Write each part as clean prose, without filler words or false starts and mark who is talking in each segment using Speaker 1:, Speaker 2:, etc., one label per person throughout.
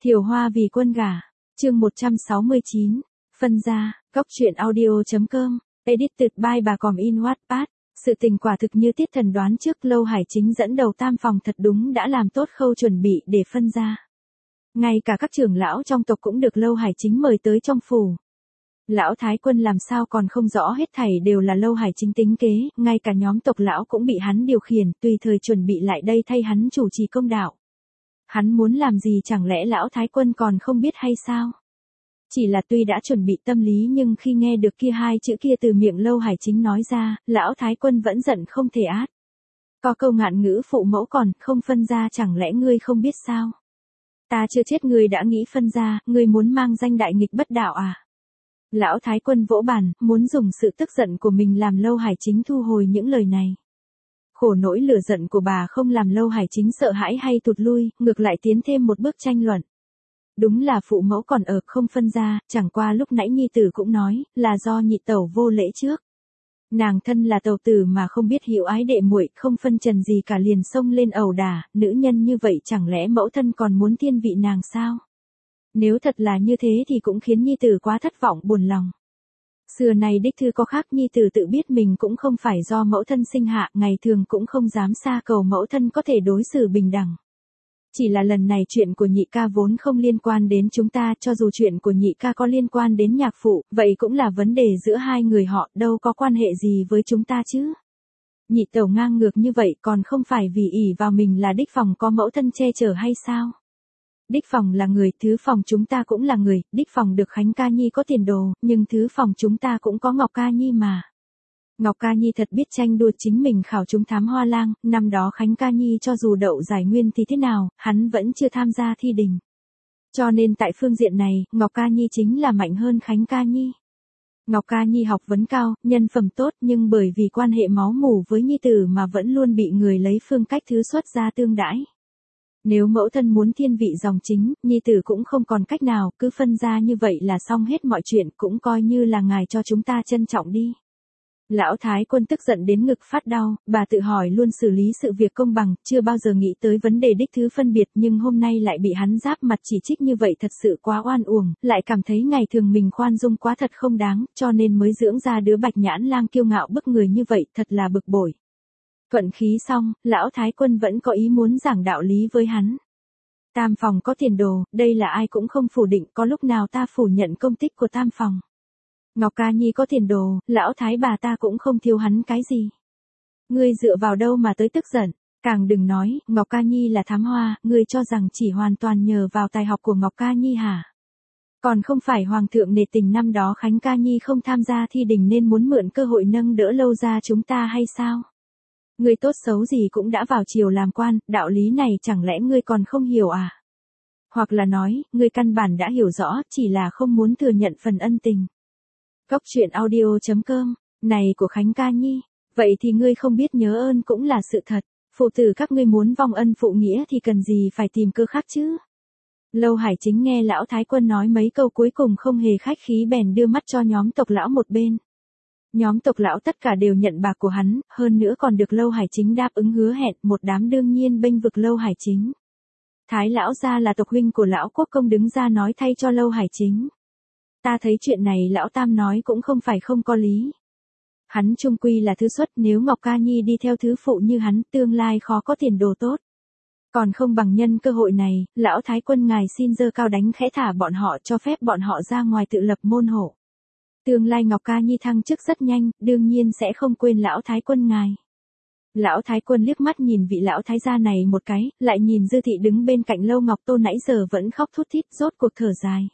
Speaker 1: Thiều Hoa vì quân gả. Chương 169. Phân gia. Góc truyện audio.com. Edited by bà Còm in Wattpad. Sự tình quả thực như Tiết Thần đoán trước, Lâu Hải Chính dẫn đầu tam phòng thật đúng đã làm tốt khâu chuẩn bị để phân gia. Ngay cả các trưởng lão trong tộc cũng được Lâu Hải Chính mời tới trong phủ. Lão Thái Quân làm sao còn không rõ hết thảy đều là Lâu Hải Chính tính kế, ngay cả nhóm tộc lão cũng bị hắn điều khiển, tùy thời chuẩn bị lại đây thay hắn chủ trì công đạo. Hắn muốn làm gì chẳng lẽ Lão Thái Quân còn không biết hay sao? Chỉ là tuy đã chuẩn bị tâm lý nhưng khi nghe được kia hai chữ kia từ miệng Lâu Hải Chính nói ra, Lão Thái Quân vẫn giận không thể át. Có câu ngạn ngữ phụ mẫu còn không phân gia, chẳng lẽ ngươi không biết sao? Ta chưa chết ngươi đã nghĩ phân gia, ngươi muốn mang danh đại nghịch bất đạo à? Lão Thái Quân vỗ bàn, muốn dùng sự tức giận của mình làm Lâu Hải Chính thu hồi những lời này. Khổ nỗi lửa giận của bà không làm Lâu Hải Chính sợ hãi hay tụt lui, ngược lại tiến thêm một bước tranh luận. Đúng là phụ mẫu còn ở không phân gia, chẳng qua lúc nãy nhi tử cũng nói, là do nhị tẩu vô lễ trước. Nàng thân là tẩu tử mà không biết hiểu ái đệ muội, không phân trần gì cả liền xông lên ẩu đả, nữ nhân như vậy chẳng lẽ mẫu thân còn muốn thiên vị nàng sao? Nếu thật là như thế thì cũng khiến nhi tử quá thất vọng buồn lòng. Xưa này đích thư có khác, nhi tử tự biết mình cũng không phải do mẫu thân sinh hạ, ngày thường cũng không dám xa cầu mẫu thân có thể đối xử bình đẳng. Chỉ là lần này chuyện của nhị ca vốn không liên quan đến chúng ta, cho dù chuyện của nhị ca có liên quan đến nhạc phụ, vậy cũng là vấn đề giữa hai người họ, đâu có quan hệ gì với chúng ta chứ. Nhị tẩu ngang ngược như vậy còn không phải vì ỷ vào mình là đích phòng có mẫu thân che chở hay sao? Đích phòng là người, thứ phòng chúng ta cũng là người, đích phòng được Khánh Ca Nhi có tiền đồ, nhưng thứ phòng chúng ta cũng có Ngọc Ca Nhi mà. Ngọc Ca Nhi thật biết tranh đua, chính mình khảo trúng thám hoa lang, năm đó Khánh Ca Nhi cho dù đậu giải nguyên thì thế nào, hắn vẫn chưa tham gia thi đình. Cho nên tại phương diện này, Ngọc Ca Nhi chính là mạnh hơn Khánh Ca Nhi. Ngọc Ca Nhi học vấn cao, nhân phẩm tốt, nhưng bởi vì quan hệ máu mủ với nhi tử mà vẫn luôn bị người lấy phương cách thứ xuất gia tương đãi. Nếu mẫu thân muốn thiên vị dòng chính, nhi tử cũng không còn cách nào, cứ phân ra như vậy là xong hết mọi chuyện, cũng coi như là ngài cho chúng ta trân trọng đi. Lão Thái Quân tức giận đến ngực phát đau, bà tự hỏi luôn xử lý sự việc công bằng, chưa bao giờ nghĩ tới vấn đề đích thứ phân biệt, nhưng hôm nay lại bị hắn giáp mặt chỉ trích như vậy thật sự quá oan uổng, lại cảm thấy ngày thường mình khoan dung quá thật không đáng, cho nên mới dưỡng ra đứa Bạch Nhãn Lang kiêu ngạo bức người như vậy, thật là bực bội. Thuận khí xong, Lão Thái Quân vẫn có ý muốn giảng đạo lý với hắn. Tam phòng có tiền đồ, đây là ai cũng không phủ định, có lúc nào ta phủ nhận công tích của tam phòng. Ngọc Ca Nhi có tiền đồ, lão thái bà ta cũng không thiếu hắn cái gì. Ngươi dựa vào đâu mà tới tức giận, càng đừng nói, Ngọc Ca Nhi là thám hoa, ngươi cho rằng chỉ hoàn toàn nhờ vào tài học của Ngọc Ca Nhi hả? Còn không phải Hoàng thượng nể tình năm đó Khánh Ca Nhi không tham gia thi đình nên muốn mượn cơ hội nâng đỡ Lâu gia chúng ta hay sao? Ngươi tốt xấu gì cũng đã vào triều làm quan, đạo lý này chẳng lẽ ngươi còn không hiểu à? Hoặc là nói, ngươi căn bản đã hiểu rõ, chỉ là không muốn thừa nhận phần ân tình. Góc truyện audio.com, này của Khánh Ca Nhi, vậy thì ngươi không biết nhớ ơn cũng là sự thật, phụ tử các ngươi muốn vong ân phụ nghĩa thì cần gì phải tìm cơ khác chứ. Lâu Hải Chính nghe Lão Thái Quân nói mấy câu cuối cùng không hề khách khí bèn đưa mắt cho nhóm tộc lão một bên. Nhóm tộc lão tất cả đều nhận bạc của hắn, hơn nữa còn được Lâu Hải Chính đáp ứng hứa hẹn, một đám đương nhiên bênh vực Lâu Hải Chính. Thái lão gia là tộc huynh của Lão Quốc Công đứng ra nói thay cho Lâu Hải Chính. Ta thấy chuyện này Lão Tam nói cũng không phải không có lý. Hắn chung quy là thứ xuất, nếu Ngọc Ca Nhi đi theo thứ phụ như hắn, tương lai khó có tiền đồ tốt. Còn không bằng nhân cơ hội này, Lão Thái Quân ngài xin giơ cao đánh khẽ thả bọn họ, cho phép bọn họ ra ngoài tự lập môn hộ. Tương lai Ngọc Ca Nhi thăng chức rất nhanh, đương nhiên sẽ không quên Lão Thái Quân ngài. Lão Thái Quân liếc mắt nhìn vị lão thái gia này một cái, lại nhìn Dư Thị đứng bên cạnh Lâu Ngọc Tô nãy giờ vẫn khóc thút thít, rốt cuộc thở dài.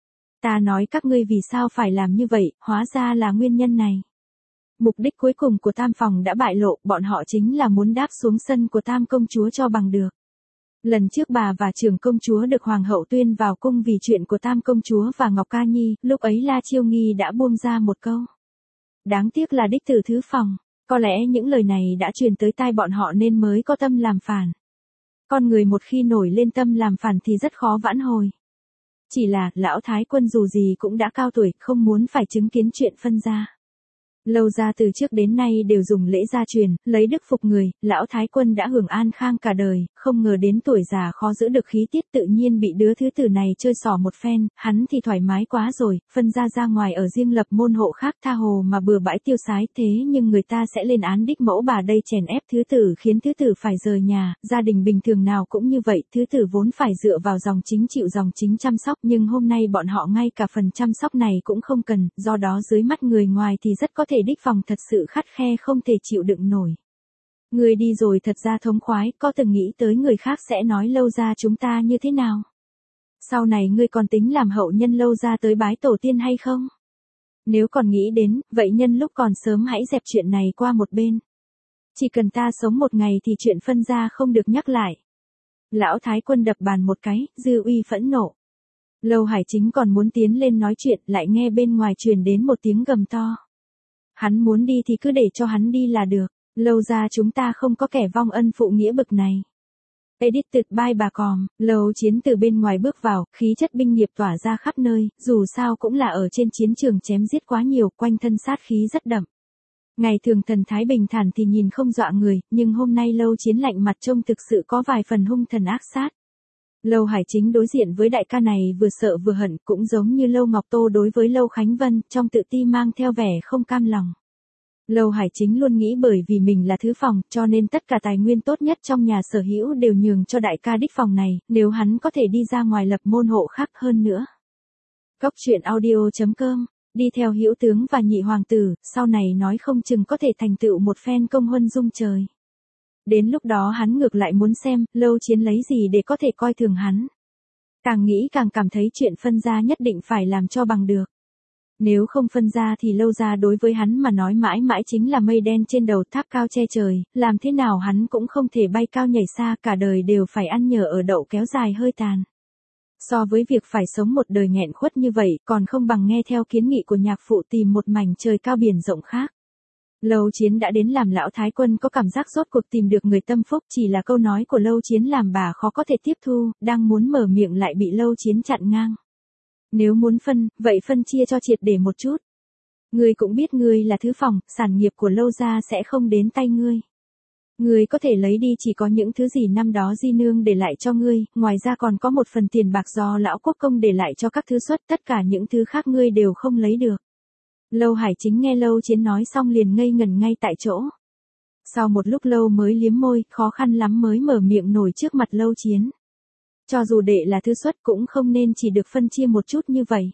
Speaker 1: Ta nói các ngươi vì sao phải làm như vậy, hóa ra là nguyên nhân này. Mục đích cuối cùng của tam phòng đã bại lộ, bọn họ chính là muốn đáp xuống sân của tam công chúa cho bằng được. Lần trước bà và trưởng công chúa được hoàng hậu tuyên vào cung vì chuyện của tam công chúa và Ngọc Ca Nhi, lúc ấy La Chiêu Nghi đã buông ra một câu. Đáng tiếc là đích tử thứ phòng, có lẽ những lời này đã truyền tới tai bọn họ nên mới có tâm làm phản. Con người một khi nổi lên tâm làm phản thì rất khó vãn hồi. Chỉ là, Lão Thái Quân dù gì cũng đã cao tuổi, không muốn phải chứng kiến chuyện phân gia. Lâu gia từ trước đến nay đều dùng lễ gia truyền, lấy đức phục người, lão thái quân đã hưởng an khang cả đời, không ngờ đến tuổi già khó giữ được khí tiết tự nhiên bị đứa thứ tử này chơi xỏ một phen, hắn thì thoải mái quá rồi, phân ra ngoài ở riêng lập môn hộ khác tha hồ mà bừa bãi tiêu sái, thế nhưng người ta sẽ lên án đích mẫu bà đây chèn ép thứ tử khiến thứ tử phải rời nhà, gia đình bình thường nào cũng như vậy, thứ tử vốn phải dựa vào dòng chính chịu dòng chính chăm sóc, nhưng hôm nay bọn họ ngay cả phần chăm sóc này cũng không cần, do đó dưới mắt người ngoài thì rất có thể đích phòng thật sự khắt khe không thể chịu đựng nổi. Người đi rồi thật ra thống khoái, có từng nghĩ tới người khác sẽ nói Lâu gia chúng ta như thế nào? Sau này ngươi còn tính làm hậu nhân Lâu gia tới bái tổ tiên hay không? Nếu còn nghĩ đến, vậy nhân lúc còn sớm hãy dẹp chuyện này qua một bên. Chỉ cần ta sống một ngày thì chuyện phân gia không được nhắc lại. Lão thái quân đập bàn một cái, dư uy phẫn nộ. Lâu Hải Chính còn muốn tiến lên nói chuyện, lại nghe bên ngoài truyền đến một tiếng gầm to. Hắn muốn đi thì cứ để cho hắn đi là được, Lâu gia chúng ta không có kẻ vong ân phụ nghĩa bực này. Edited by bà Còm, Lâu Chiến từ bên ngoài bước vào, khí chất binh nghiệp tỏa ra khắp nơi, dù sao cũng là ở trên chiến trường chém giết quá nhiều, quanh thân sát khí rất đậm. Ngày thường thần thái bình thản thì nhìn không dọa người, nhưng hôm nay Lâu Chiến lạnh mặt trông thực sự có vài phần hung thần ác sát. Lâu Hải Chính đối diện với đại ca này vừa sợ vừa hận, cũng giống như Lâu Ngọc Tô đối với Lâu Khánh Vân, trong tự ti mang theo vẻ không cam lòng. Lâu Hải Chính luôn nghĩ bởi vì mình là thứ phòng, cho nên tất cả tài nguyên tốt nhất trong nhà sở hữu đều nhường cho đại ca đích phòng này, nếu hắn có thể đi ra ngoài lập môn hộ khác hơn nữa. Cóc truyện audio.com, đi theo hữu tướng và nhị hoàng tử, sau này nói không chừng có thể thành tựu một phen công huân dung trời. Đến lúc đó hắn ngược lại muốn xem, Lâu Chiến lấy gì để có thể coi thường hắn. Càng nghĩ càng cảm thấy chuyện phân gia nhất định phải làm cho bằng được. Nếu không phân gia thì Lâu gia đối với hắn mà nói mãi mãi chính là mây đen trên đầu tháp cao che trời, làm thế nào hắn cũng không thể bay cao nhảy xa, cả đời đều phải ăn nhờ ở đậu kéo dài hơi tàn. So với việc phải sống một đời nghẹn khuất như vậy, còn không bằng nghe theo kiến nghị của nhạc phụ tìm một mảnh trời cao biển rộng khác. Lâu Chiến đã đến làm lão thái quân có cảm giác rốt cuộc tìm được người tâm phúc, chỉ là câu nói của Lâu Chiến làm bà khó có thể tiếp thu, đang muốn mở miệng lại bị Lâu Chiến chặn ngang. Nếu muốn phân, vậy phân chia cho triệt để một chút. Ngươi cũng biết ngươi là thứ phòng, sản nghiệp của Lâu gia sẽ không đến tay ngươi. Ngươi có thể lấy đi chỉ có những thứ gì năm đó di nương để lại cho ngươi, ngoài ra còn có một phần tiền bạc do lão quốc công để lại cho các thứ xuất, tất cả những thứ khác ngươi đều không lấy được. Lâu Hải Chính nghe Lâu Chiến nói xong liền ngây ngẩn ngay tại chỗ. Sau một lúc lâu mới liếm môi, khó khăn lắm mới mở miệng nổi trước mặt Lâu Chiến. Cho dù đệ là thứ xuất cũng không nên chỉ được phân chia một chút như vậy.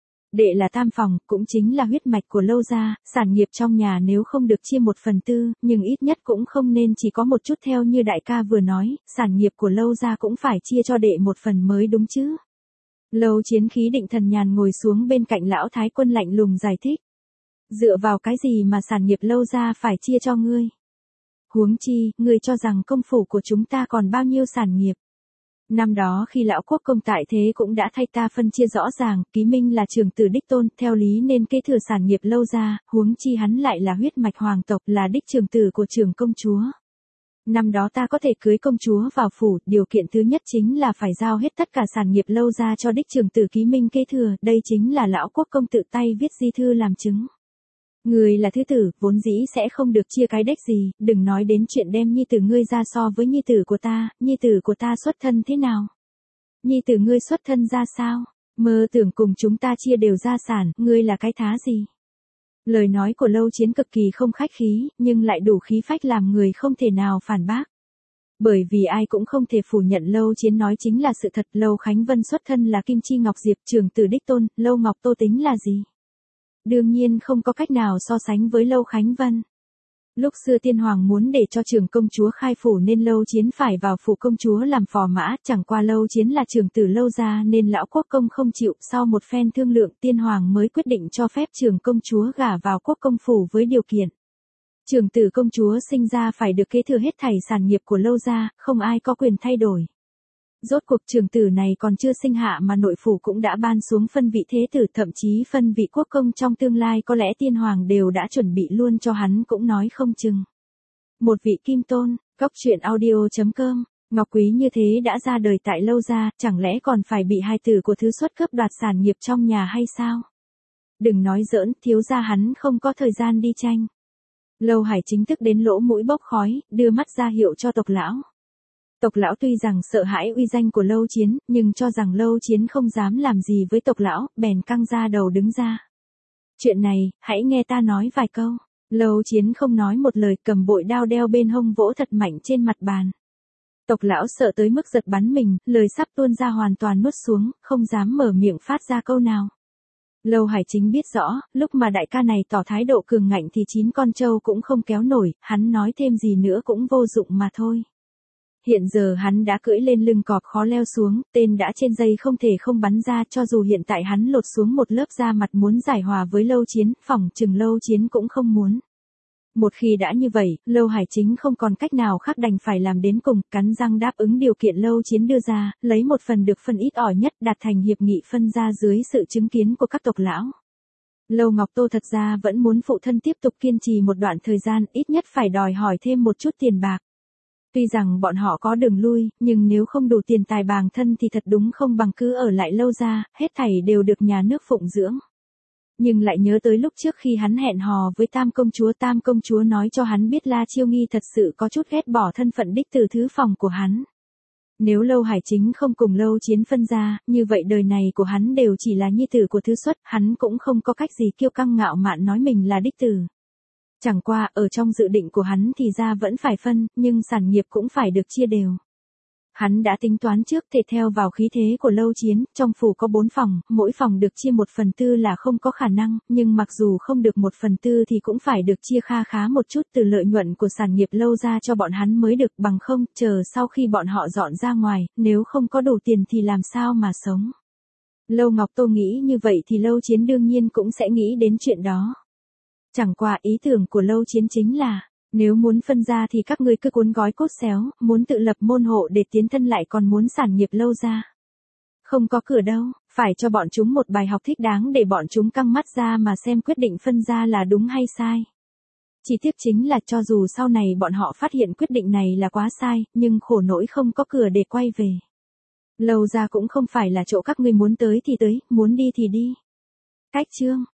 Speaker 1: Đệ là tam phòng, cũng chính là huyết mạch của Lâu gia, sản nghiệp trong nhà nếu không được chia 1/4, nhưng ít nhất cũng không nên chỉ có một chút theo như đại ca vừa nói, sản nghiệp của Lâu gia cũng phải chia cho đệ một phần mới đúng chứ. Lâu Chiến khí định thần nhàn ngồi xuống bên cạnh lão thái quân lạnh lùng giải thích. Dựa vào cái gì mà sản nghiệp Lâu gia phải chia cho ngươi? Huống chi, ngươi cho rằng công phủ của chúng ta còn bao nhiêu sản nghiệp? Năm đó khi lão quốc công tại thế cũng đã thay ta phân chia rõ ràng, Ký Minh là trưởng tử đích tôn, theo lý nên kế thừa sản nghiệp Lâu gia, huống chi hắn lại là huyết mạch hoàng tộc, là đích trưởng tử của trưởng công chúa. Năm đó ta có thể cưới công chúa vào phủ, điều kiện thứ nhất chính là phải giao hết tất cả sản nghiệp Lâu gia cho đích trưởng tử Ký Minh kế thừa, đây chính là lão quốc công tự tay viết di thư làm chứng. Người là thứ tử, vốn dĩ sẽ không được chia cái đếch gì, đừng nói đến chuyện đem nhi tử ngươi ra so với nhi tử của ta xuất thân thế nào? Nhi tử ngươi xuất thân ra sao? Mơ tưởng cùng chúng ta chia đều gia sản, ngươi là cái thá gì? Lời nói của Lâu Chiến cực kỳ không khách khí, nhưng lại đủ khí phách làm người không thể nào phản bác. Bởi vì ai cũng không thể phủ nhận Lâu Chiến nói chính là sự thật, Lâu Khánh Vân xuất thân là Kim Chi Ngọc Diệp, trưởng tử đích tôn, Lâu Ngọc Tô tính là gì? Đương nhiên không có cách nào so sánh với Lâu Khánh Vân. Lúc xưa tiên hoàng muốn để cho trưởng công chúa khai phủ nên Lâu Chiến phải vào phủ công chúa làm phò mã, chẳng qua Lâu Chiến là trưởng tử Lâu gia nên lão quốc công không chịu, sau một phen thương lượng tiên hoàng mới quyết định cho phép trưởng công chúa gả vào quốc công phủ với điều kiện. Trưởng tử công chúa sinh ra phải được kế thừa hết thảy sản nghiệp của Lâu gia, không ai có quyền thay đổi. Rốt cuộc trưởng tử này còn chưa sinh hạ mà nội phủ cũng đã ban xuống phân vị thế tử, thậm chí phân vị quốc công trong tương lai có lẽ tiên hoàng đều đã chuẩn bị luôn cho hắn cũng nói không chừng. Một vị kim tôn, cóc truyện audio.com, Ngọc Quý như thế đã ra đời tại Lâu gia, chẳng lẽ còn phải bị hai tử của thứ xuất cướp đoạt sản nghiệp trong nhà hay sao? Đừng nói giỡn, thiếu gia hắn không có thời gian đi tranh. Lâu Hải chính thức đến lỗ mũi bốc khói, đưa mắt ra hiệu cho Tộc lão. Tộc lão tuy rằng sợ hãi uy danh của Lâu Chiến, nhưng cho rằng Lâu Chiến không dám làm gì với Tộc lão, bèn căng ra đầu đứng ra. Chuyện này, hãy nghe ta nói vài câu. Lâu Chiến không nói một lời, cầm bội đao đeo bên hông vỗ thật mạnh trên mặt bàn. Tộc lão sợ tới mức giật bắn mình, lời sắp tuôn ra hoàn toàn nuốt xuống, không dám mở miệng phát ra câu nào. Lâu Hải chính biết rõ, lúc mà đại ca này tỏ thái độ cường ngạnh thì 9 con trâu cũng không kéo nổi, hắn nói thêm gì nữa cũng vô dụng mà thôi. Hiện giờ hắn đã cưỡi lên lưng cọp khó leo xuống, tên đã trên dây không thể không bắn ra, cho dù hiện tại hắn lột xuống một lớp da mặt muốn giải hòa với Lâu Chiến, phỏng chừng Lâu Chiến cũng không muốn. Một khi đã như vậy, Lâu Hải chính không còn cách nào khác đành phải làm đến cùng, cắn răng đáp ứng điều kiện Lâu Chiến đưa ra, lấy một phần được phân ít ỏi nhất đạt thành hiệp nghị phân ra dưới sự chứng kiến của các tộc lão. Lâu Ngọc Tô thật ra vẫn muốn phụ thân tiếp tục kiên trì một đoạn thời gian, ít nhất phải đòi hỏi thêm một chút tiền bạc. Tuy rằng bọn họ có đường lui, nhưng nếu không đủ tiền tài bàng thân thì thật đúng không bằng cứ ở lại Lâu gia, hết thảy đều được nhà nước phụng dưỡng. Nhưng lại nhớ tới lúc trước khi hắn hẹn hò với Tam công chúa nói cho hắn biết La Chiêu Nghi thật sự có chút ghét bỏ thân phận đích từ thứ phòng của hắn. Nếu Lâu Hải chính không cùng Lâu Chiến phân ra, như vậy đời này của hắn đều chỉ là nhi tử của thứ xuất, hắn cũng không có cách gì kiêu căng ngạo mạn nói mình là đích tử. Chẳng qua, ở trong dự định của hắn thì ra vẫn phải phân, nhưng sản nghiệp cũng phải được chia đều. Hắn đã tính toán trước thể theo vào khí thế của Lâu Chiến, trong phủ có 4 phòng, mỗi phòng được chia 1/4 là không có khả năng, nhưng mặc dù không được 1/4 thì cũng phải được chia kha khá một chút từ lợi nhuận của sản nghiệp Lâu ra cho bọn hắn mới được, bằng không, chờ sau khi bọn họ dọn ra ngoài, nếu không có đủ tiền thì làm sao mà sống. Lâu Ngọc Tô nghĩ như vậy thì Lâu Chiến đương nhiên cũng sẽ nghĩ đến chuyện đó. Chẳng qua ý tưởng của Lâu Chiến chính là, nếu muốn phân ra thì các ngươi cứ cuốn gói cốt xéo, muốn tự lập môn hộ để tiến thân lại còn muốn sản nghiệp Lâu ra. Không có cửa đâu, phải cho bọn chúng một bài học thích đáng để bọn chúng căng mắt ra mà xem quyết định phân ra là đúng hay sai. Chỉ tiếc chính là cho dù sau này bọn họ phát hiện quyết định này là quá sai, nhưng khổ nỗi không có cửa để quay về. Lâu ra cũng không phải là chỗ các ngươi muốn tới thì tới, muốn đi thì đi. Cách chương